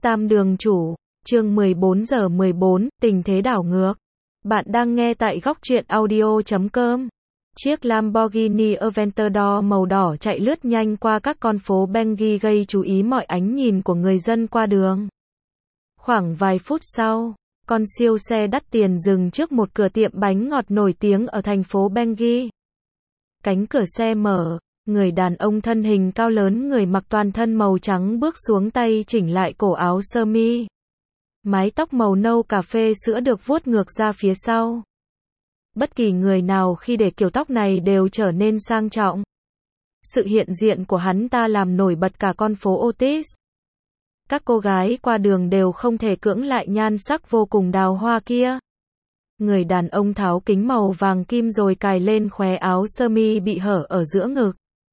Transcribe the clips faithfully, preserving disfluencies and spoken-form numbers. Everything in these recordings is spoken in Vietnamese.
Tam đường chủ, chương mười bốn giờ mười bốn, tình thế đảo ngược. Bạn đang nghe tại góc truyện audio chấm com. Chiếc Lamborghini Aventador màu đỏ chạy lướt nhanh qua các con phố Bangui gây chú ý mọi ánh nhìn của người dân qua đường. Khoảng vài phút sau, con siêu xe đắt tiền dừng trước một cửa tiệm bánh ngọt nổi tiếng ở thành phố Bangui. Cánh cửa xe mở, người đàn ông thân hình cao lớn người mặc toàn thân màu trắng bước xuống, tay chỉnh lại cổ áo sơ mi. Mái tóc màu nâu cà phê sữa được vuốt ngược ra phía sau. Bất kỳ người nào khi để kiểu tóc này đều trở nên sang trọng. Sự hiện diện của hắn ta làm nổi bật cả con phố Otis. Các cô gái qua đường đều không thể cưỡng lại nhan sắc vô cùng đào hoa kia. Người đàn ông tháo kính màu vàng kim rồi cài lên khóe áo sơ mi bị hở ở giữa ngực.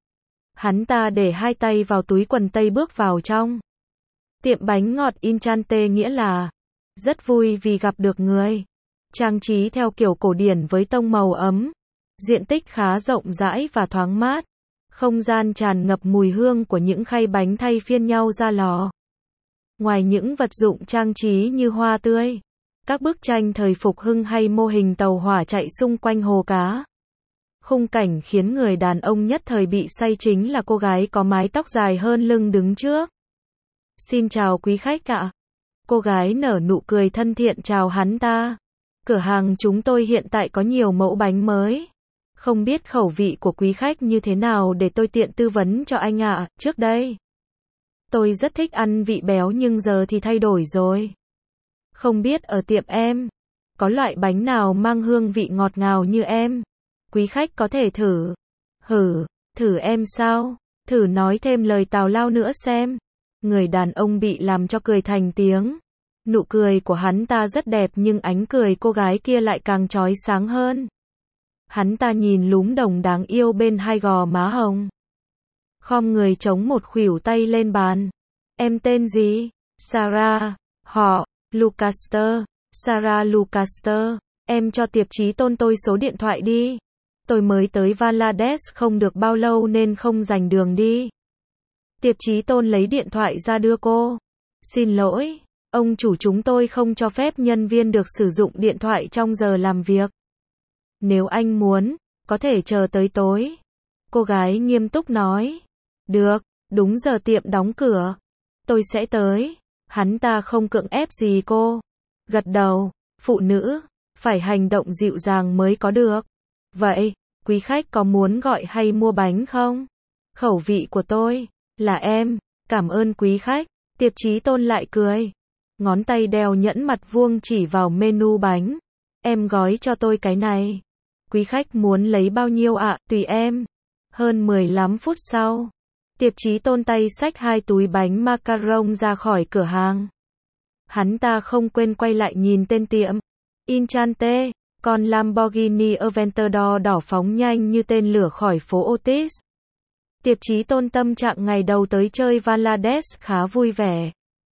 Hắn ta để hai tay vào túi quần tây bước vào trong. Tiệm bánh ngọt Enchante, nghĩa là rất vui vì gặp được người. Trang trí theo kiểu cổ điển với tông màu ấm. Diện tích khá rộng rãi và thoáng mát. Không gian tràn ngập mùi hương của những khay bánh thay phiên nhau ra lò. Ngoài những vật dụng trang trí như hoa tươi, các bức tranh thời phục hưng hay mô hình tàu hỏa chạy xung quanh hồ cá. Khung cảnh khiến người đàn ông nhất thời bị say chính là cô gái có mái tóc dài hơn lưng đứng trước. Xin chào quý khách ạ. Cô gái nở nụ cười thân thiện chào hắn ta. Cửa hàng chúng tôi hiện tại có nhiều mẫu bánh mới. Không biết khẩu vị của quý khách như thế nào để tôi tiện tư vấn cho anh ạ. Trước đây, tôi rất thích ăn vị béo nhưng giờ thì thay đổi rồi. Không biết ở tiệm em, có loại bánh nào mang hương vị ngọt ngào như em? Quý khách có thể thử. Hử, thử em sao? Thử nói thêm lời tào lao nữa xem. Người đàn ông bị làm cho cười thành tiếng. Nụ cười của hắn ta rất đẹp nhưng ánh cười cô gái kia lại càng chói sáng hơn. Hắn ta nhìn lúm đồng đáng yêu bên hai gò má hồng. Khom người chống một khuỷu tay lên bàn. Em tên gì? Sarah. Họ, Lucaster. Sarah Lucaster. Em cho tiệp chí tôn tôi số điện thoại đi. Tôi mới tới Valades không được bao lâu nên không rành đường đi. Tiệp chí tôn lấy điện thoại ra đưa cô. Xin lỗi, ông chủ chúng tôi không cho phép nhân viên được sử dụng điện thoại trong giờ làm việc. Nếu anh muốn, có thể chờ tới tối. Cô gái nghiêm túc nói. Được, đúng giờ tiệm đóng cửa. Tôi sẽ tới. Hắn ta không cưỡng ép gì cô. Gật đầu, phụ nữ, phải hành động dịu dàng mới có được. Vậy, quý khách có muốn gọi hay mua bánh không? Khẩu vị của tôi là em, cảm ơn quý khách. Tiệp chí tôn lại cười. Ngón tay đeo nhẫn mặt vuông chỉ vào menu bánh. Em gói cho tôi cái này. Quý khách muốn lấy bao nhiêu ạ? À? Tùy em. Hơn mười lăm phút sau, tiệp chí tôn tay xách hai túi bánh macaron ra khỏi cửa hàng. Hắn ta không quên quay lại nhìn tên tiệm. Enchante, con Lamborghini Aventador đỏ phóng nhanh như tên lửa khỏi phố Otis. Tiệp chí tôn tâm trạng ngày đầu tới chơi Valades khá vui vẻ.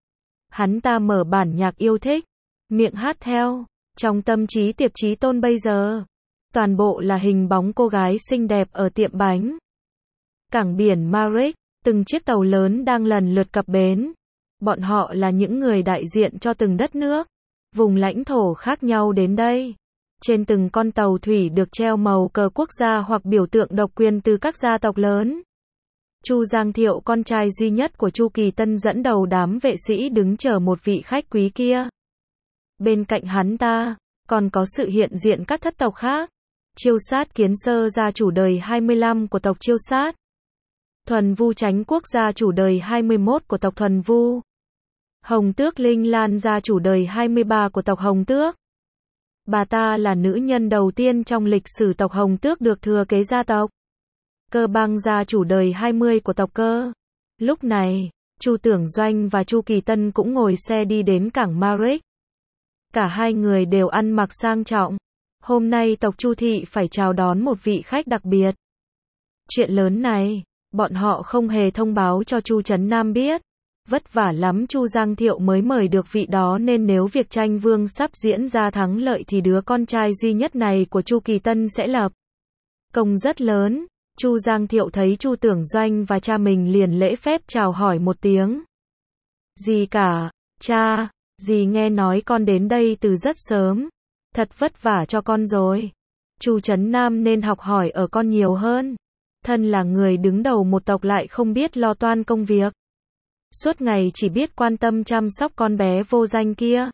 Hắn ta mở bản nhạc yêu thích, miệng hát theo. Trong tâm trí tiệp chí tôn bây giờ, toàn bộ là hình bóng cô gái xinh đẹp ở tiệm bánh. Cảng biển Marrick, từng chiếc tàu lớn đang lần lượt cập bến. Bọn họ là những người đại diện cho từng đất nước, vùng lãnh thổ khác nhau đến đây. Trên từng con tàu thủy được treo màu cờ quốc gia hoặc biểu tượng độc quyền từ các gia tộc lớn. Chu Giang Thiệu, con trai duy nhất của Chu Kỳ Tân, dẫn đầu đám vệ sĩ đứng chờ một vị khách quý kia. Bên cạnh hắn ta, còn có sự hiện diện các thất tộc khác. Chiêu Sát Kiến Sơ, gia chủ đời hai mươi lăm của tộc Chiêu Sát. Thuần Vu Chánh Quốc, gia chủ đời hai mươi mốt của tộc Thuần Vu. Hồng Tước Linh Lan, gia chủ đời hai mươi ba của tộc Hồng Tước. Bà ta là nữ nhân đầu tiên trong lịch sử tộc Hồng Tước được thừa kế gia tộc. Cơ Bang, gia chủ đời hai mươi của tộc Cơ. Lúc này, Chu Tưởng Doanh và Chu Kỳ Tân cũng ngồi xe đi đến cảng Marrick. Cả hai người đều ăn mặc sang trọng. Hôm nay tộc Chu thị phải chào đón một vị khách đặc biệt. Chuyện lớn này, bọn họ không hề thông báo cho Chu Trấn Nam biết. Vất vả lắm Chu Giang Thiệu mới mời được vị đó, nên nếu việc tranh vương sắp diễn ra thắng lợi thì đứa con trai duy nhất này của Chu Kỳ Tân sẽ lập công rất lớn. Chu Giang Thiệu thấy Chu Tưởng Doanh và cha mình liền lễ phép chào hỏi một tiếng. Gì cả, Cha, dì nghe nói con đến đây từ rất sớm. Thật vất vả cho con rồi. Chu Trấn Nam nên học hỏi ở con nhiều hơn. Thân là người đứng đầu một tộc lại không biết lo toan công việc. Suốt ngày chỉ biết quan tâm chăm sóc con bé vô danh kia.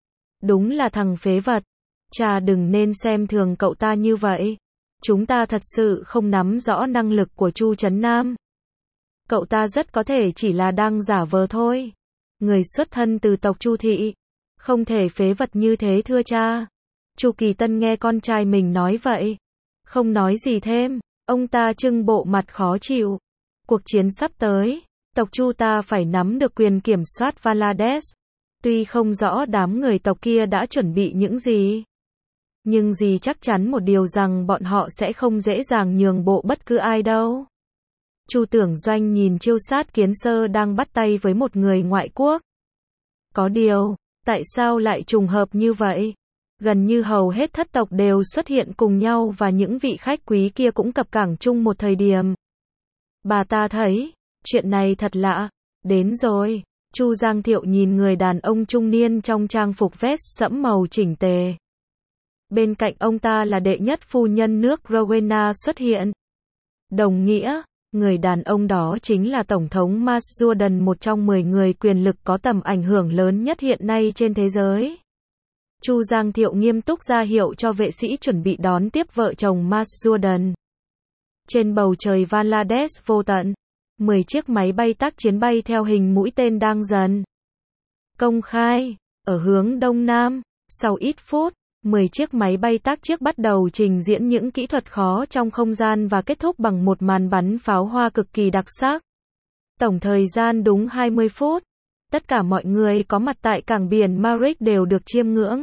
Đúng là thằng phế vật. Cha đừng nên xem thường cậu ta như vậy. Chúng ta thật sự không nắm rõ năng lực của Chu Trấn Nam. Cậu ta rất có thể chỉ là đang giả vờ thôi. Người xuất thân từ tộc Chu thị. Không thể phế vật như thế thưa cha. Chu Kỳ Tân nghe con trai mình nói vậy. Không nói gì thêm. Ông ta trưng bộ mặt khó chịu. Cuộc chiến sắp tới. Tộc Chu ta phải nắm được quyền kiểm soát Valades. Tuy không rõ đám người tộc kia đã chuẩn bị những gì. Nhưng dì chắc chắn một điều rằng bọn họ sẽ không dễ dàng nhường bộ bất cứ ai đâu. Chu Tưởng Doanh nhìn Chiêu Sát Kiến Sơ đang bắt tay với một người ngoại quốc. Có điều, tại sao lại trùng hợp như vậy? Gần như hầu hết thất tộc đều xuất hiện cùng nhau và những vị khách quý kia cũng cập cảng chung một thời điểm. Bà ta thấy, chuyện này thật lạ. Đến rồi. Chu Giang Thiệu nhìn người đàn ông trung niên trong trang phục vest sẫm màu chỉnh tề. Bên cạnh ông ta là đệ nhất phu nhân nước Rowena xuất hiện. Đồng nghĩa, người đàn ông đó chính là Tổng thống Mas Jordan, một trong mười người quyền lực có tầm ảnh hưởng lớn nhất hiện nay trên thế giới. Chu Giang Thiệu nghiêm túc ra hiệu cho vệ sĩ chuẩn bị đón tiếp vợ chồng Mas Jordan. Trên bầu trời Valades vô tận, mười chiếc máy bay tác chiến bay theo hình mũi tên đang dần công khai, ở hướng đông nam. Sau ít phút, mười chiếc máy bay tác chiến bắt đầu trình diễn những kỹ thuật khó trong không gian và kết thúc bằng một màn bắn pháo hoa cực kỳ đặc sắc. Tổng thời gian đúng hai mươi phút. Tất cả mọi người có mặt tại cảng biển Marrick đều được chiêm ngưỡng.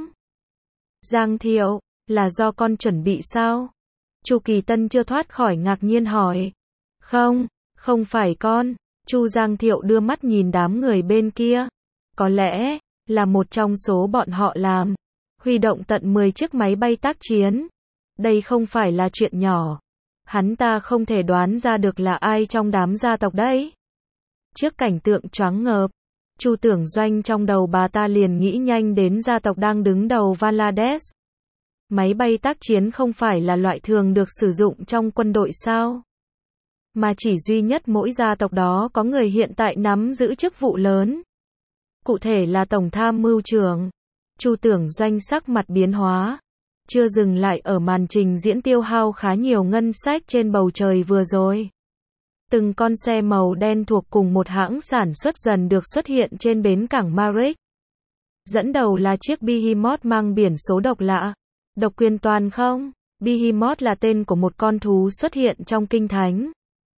Giang Thiệu, là do con chuẩn bị sao? Chu Kỳ Tân chưa thoát khỏi ngạc nhiên hỏi. Không, không phải con. Chu Giang Thiệu đưa mắt nhìn đám người bên kia. Có lẽ, là một trong số bọn họ làm. Huy động tận mười chiếc máy bay tác chiến. Đây không phải là chuyện nhỏ. Hắn ta không thể đoán ra được là ai trong đám gia tộc đấy. Trước cảnh tượng choáng ngợp, Chu Tưởng Doanh trong đầu bà ta liền nghĩ nhanh đến gia tộc đang đứng đầu Valades. Máy bay tác chiến không phải là loại thường được sử dụng trong quân đội sao? Mà chỉ duy nhất mỗi gia tộc đó có người hiện tại nắm giữ chức vụ lớn. Cụ thể là Tổng tham mưu trưởng. Chu Tưởng Doanh sắc mặt biến hóa. Chưa dừng lại ở màn trình diễn tiêu hao khá nhiều ngân sách trên bầu trời vừa rồi. Từng con xe màu đen thuộc cùng một hãng sản xuất dần được xuất hiện trên bến cảng Marrick. Dẫn đầu là chiếc Behemoth mang biển số độc lạ. Độc quyền toàn không? Behemoth là tên của một con thú xuất hiện trong Kinh Thánh.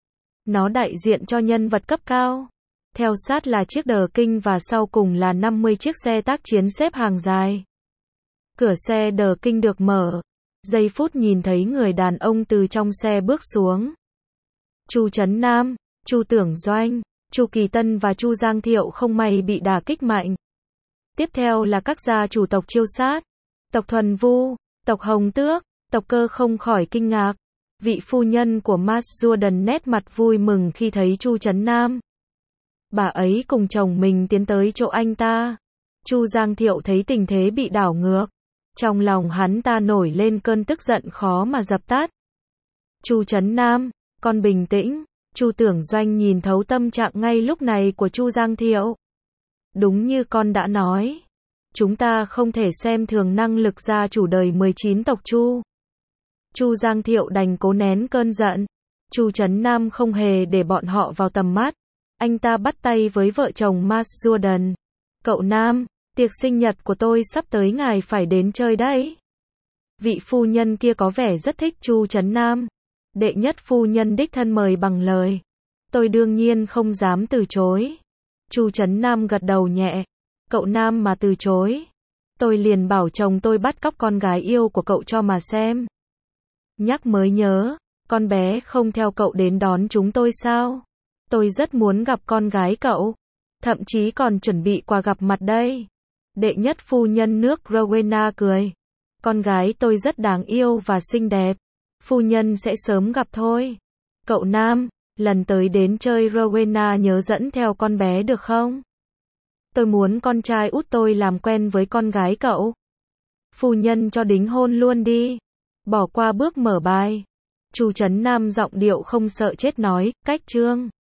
Nó đại diện cho nhân vật cấp cao. Theo sát là chiếc Đờ Kinh và sau cùng là năm mươi chiếc xe tác chiến xếp hàng dài. Cửa xe Đờ Kinh được mở. Giây phút nhìn thấy người đàn ông từ trong xe bước xuống. Chu Trấn Nam, Chu Tưởng Doanh, Chu Kỳ Tân và Chu Giang Thiệu không may bị đả kích mạnh. Tiếp theo là các gia chủ tộc Chiêu Sát, tộc Thuần Vu, tộc Hồng Tước, tộc Cơ không khỏi kinh ngạc. Vị phu nhân của Mas Jordan nét mặt vui mừng khi thấy Chu Trấn Nam. Bà ấy cùng chồng mình tiến tới chỗ anh ta. Chu Giang Thiệu thấy tình thế bị đảo ngược. Trong lòng hắn ta nổi lên cơn tức giận khó mà dập tắt. Chu Trấn Nam, con bình tĩnh. Chu Tưởng Doanh nhìn thấu tâm trạng ngay lúc này của Chu Giang Thiệu. Đúng như con đã nói. Chúng ta không thể xem thường năng lực gia chủ đời mười chín tộc Chu. Chu Giang Thiệu đành cố nén cơn giận. Chu Trấn Nam không hề để bọn họ vào tầm mắt. Anh ta bắt tay với vợ chồng Mas Jordan. Cậu Nam, tiệc sinh nhật của tôi sắp tới, ngài phải đến chơi đấy. Vị phu nhân kia có vẻ rất thích Chu Trấn Nam. Đệ nhất phu nhân đích thân mời bằng lời. Tôi đương nhiên không dám từ chối. Chu Trấn Nam gật đầu nhẹ. Cậu Nam mà từ chối, tôi liền bảo chồng tôi bắt cóc con gái yêu của cậu cho mà xem. Nhắc mới nhớ, con bé không theo cậu đến đón chúng tôi sao? Tôi rất muốn gặp con gái cậu. Thậm chí còn chuẩn bị quà gặp mặt đây. Đệ nhất phu nhân nước Rowena cười. Con gái tôi rất đáng yêu và xinh đẹp. Phu nhân sẽ sớm gặp thôi. Cậu Nam, lần tới đến chơi Rowena nhớ dẫn theo con bé được không? Tôi muốn con trai út tôi làm quen với con gái cậu. Phu nhân cho đính hôn luôn đi. Bỏ qua bước mở bài. Chu Trấn Nam giọng điệu không sợ chết nói, cách trương.